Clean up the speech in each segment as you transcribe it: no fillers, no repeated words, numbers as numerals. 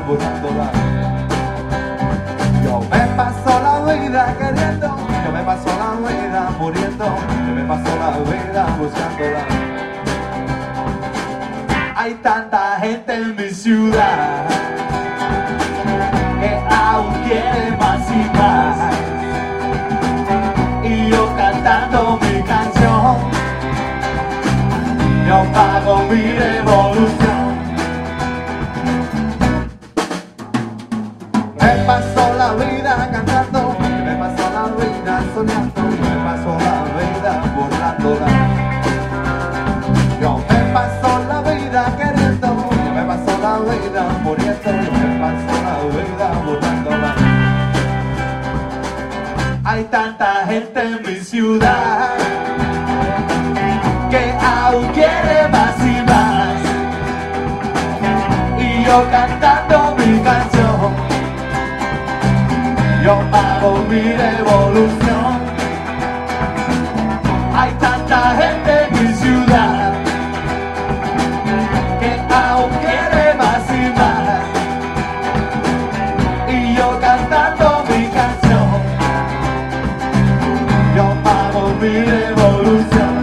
borrándola. Yo me paso la vida queriendo, yo me paso la vida muriendo, yo me paso la vida buscándola. Hay tanta gente en mi ciudad que aún quiere más y más, y yo cantando mi canción, yo pago mi revolución. Me paso la vida cantando, me paso la vida soñando, me paso la vida borrándola. Yo me paso la vida queriendo, yo me paso la vida muriendo, yo me paso la vida borrándola. Hay tanta gente en mi ciudad que aún quiere más y más, y yo cantando mi canción, yo pago mi revolución. Hay tanta gente en mi ciudad que aún quiere más y más, y yo cantando mi canción, yo pago mi revolución.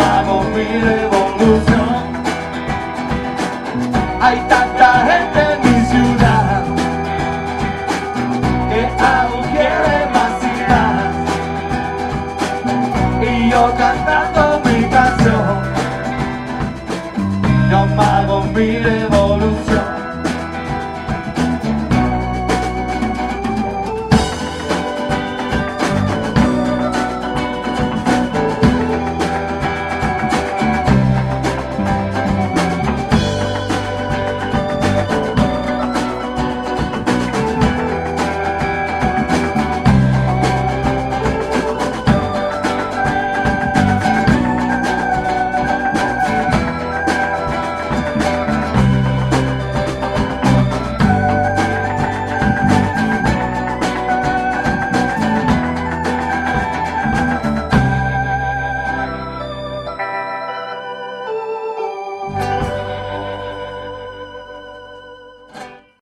Hay tanta gente en mi